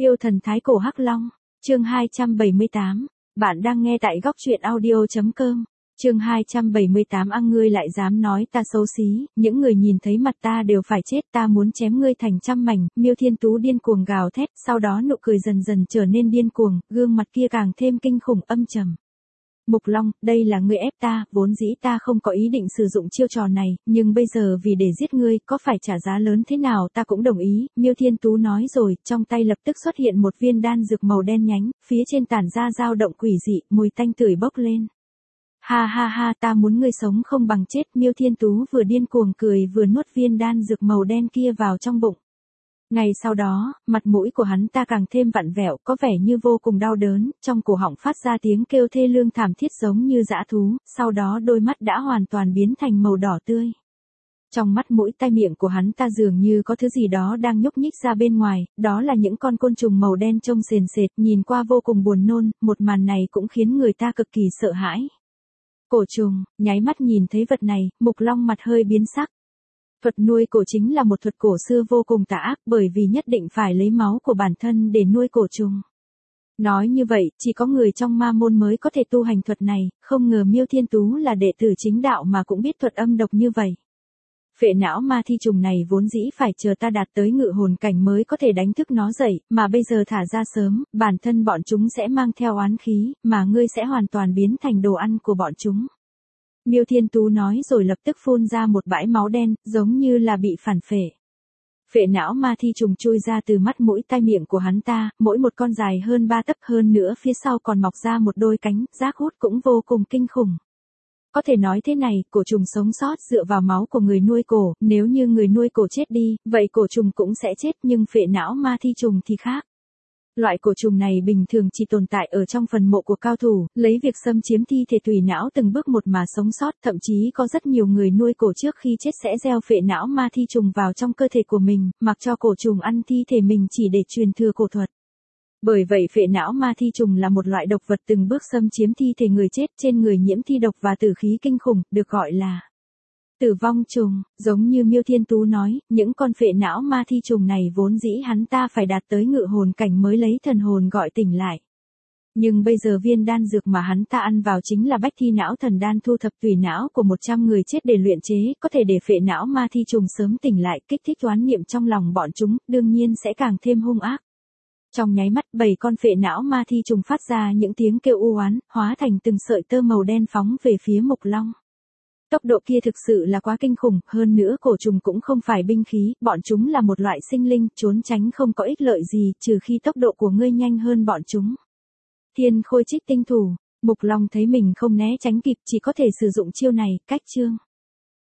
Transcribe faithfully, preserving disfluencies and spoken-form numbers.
Yêu thần thái cổ hắc long, chương hai trăm bảy mươi tám, bạn đang nghe tại góc truyện audio chấm com, chương hai trăm bảy mươi tám. Ăn ngươi lại dám nói ta xấu xí, những người nhìn thấy mặt ta đều phải chết, ta muốn chém ngươi thành trăm mảnh. Miêu Thiên Tú điên cuồng gào thét, sau đó nụ cười dần dần trở nên điên cuồng, gương mặt kia càng thêm kinh khủng âm trầm. Mục Long, đây là ngươi ép ta, vốn dĩ ta không có ý định sử dụng chiêu trò này, nhưng bây giờ vì để giết ngươi, có phải trả giá lớn thế nào ta cũng đồng ý. Miêu Thiên Tú nói rồi, trong tay lập tức xuất hiện một viên đan dược màu đen nhánh, phía trên tản ra dao động quỷ dị, mùi tanh tưởi bốc lên. Ha ha ha, ta muốn ngươi sống không bằng chết. Miêu Thiên Tú vừa điên cuồng cười vừa nuốt viên đan dược màu đen kia vào trong bụng. Ngày sau đó, mặt mũi của hắn ta càng thêm vặn vẹo, có vẻ như vô cùng đau đớn, trong cổ họng phát ra tiếng kêu thê lương thảm thiết giống như dã thú, sau đó đôi mắt đã hoàn toàn biến thành màu đỏ tươi. Trong mắt mũi tai miệng của hắn ta dường như có thứ gì đó đang nhúc nhích ra bên ngoài, đó là những con côn trùng màu đen trông sền sệt, nhìn qua vô cùng buồn nôn, một màn này cũng khiến người ta cực kỳ sợ hãi. Cổ trùng, nháy mắt nhìn thấy vật này, Mục Long mặt hơi biến sắc. Thuật nuôi cổ chính là một thuật cổ xưa vô cùng tà ác, bởi vì nhất định phải lấy máu của bản thân để nuôi cổ trùng. Nói như vậy, chỉ có người trong ma môn mới có thể tu hành thuật này, không ngờ Miêu Thiên Tú là đệ tử chính đạo mà cũng biết thuật âm độc như vậy. Phệ não ma thi trùng này vốn dĩ phải chờ ta đạt tới ngự hồn cảnh mới có thể đánh thức nó dậy, mà bây giờ thả ra sớm, bản thân bọn chúng sẽ mang theo oán khí, mà ngươi sẽ hoàn toàn biến thành đồ ăn của bọn chúng. Miêu Thiên Tú nói rồi lập tức phun ra một bãi máu đen, giống như là bị phản phệ. Phệ não ma thi trùng chui ra từ mắt mũi tai miệng của hắn ta, mỗi một con dài hơn ba tấc, hơn nữa phía sau còn mọc ra một đôi cánh, giác hút cũng vô cùng kinh khủng. Có thể nói thế này, cổ trùng sống sót dựa vào máu của người nuôi cổ, nếu như người nuôi cổ chết đi, vậy cổ trùng cũng sẽ chết, nhưng phệ não ma thi trùng thì khác. Loại cổ trùng này bình thường chỉ tồn tại ở trong phần mộ của cao thủ, lấy việc xâm chiếm thi thể tùy não từng bước một mà sống sót, thậm chí có rất nhiều người nuôi cổ trước khi chết sẽ gieo phệ não ma thi trùng vào trong cơ thể của mình, mặc cho cổ trùng ăn thi thể mình chỉ để truyền thừa cổ thuật. Bởi vậy phệ não ma thi trùng là một loại độc vật từng bước xâm chiếm thi thể người chết, trên người nhiễm thi độc và tử khí kinh khủng, được gọi là tử vong trùng. Giống như Miêu Thiên Tú nói, những con phệ não ma thi trùng này vốn dĩ hắn ta phải đạt tới ngự hồn cảnh mới lấy thần hồn gọi tỉnh lại. Nhưng bây giờ viên đan dược mà hắn ta ăn vào chính là bách thi não thần đan thu thập tùy não của một trăm người chết để luyện chế, có thể để phệ não ma thi trùng sớm tỉnh lại, kích thích oán niệm trong lòng bọn chúng, đương nhiên sẽ càng thêm hung ác. Trong nháy mắt, bảy con phệ não ma thi trùng phát ra những tiếng kêu u oán, hóa thành từng sợi tơ màu đen phóng về phía Mục Long. Tốc độ kia thực sự là quá kinh khủng, hơn nữa cổ trùng cũng không phải binh khí, bọn chúng là một loại sinh linh, trốn tránh không có ích lợi gì, trừ khi tốc độ của ngươi nhanh hơn bọn chúng. Thiên Khôi Trích Tinh Thủ, Mục Long thấy mình không né tránh kịp, chỉ có thể sử dụng chiêu này, cách chương.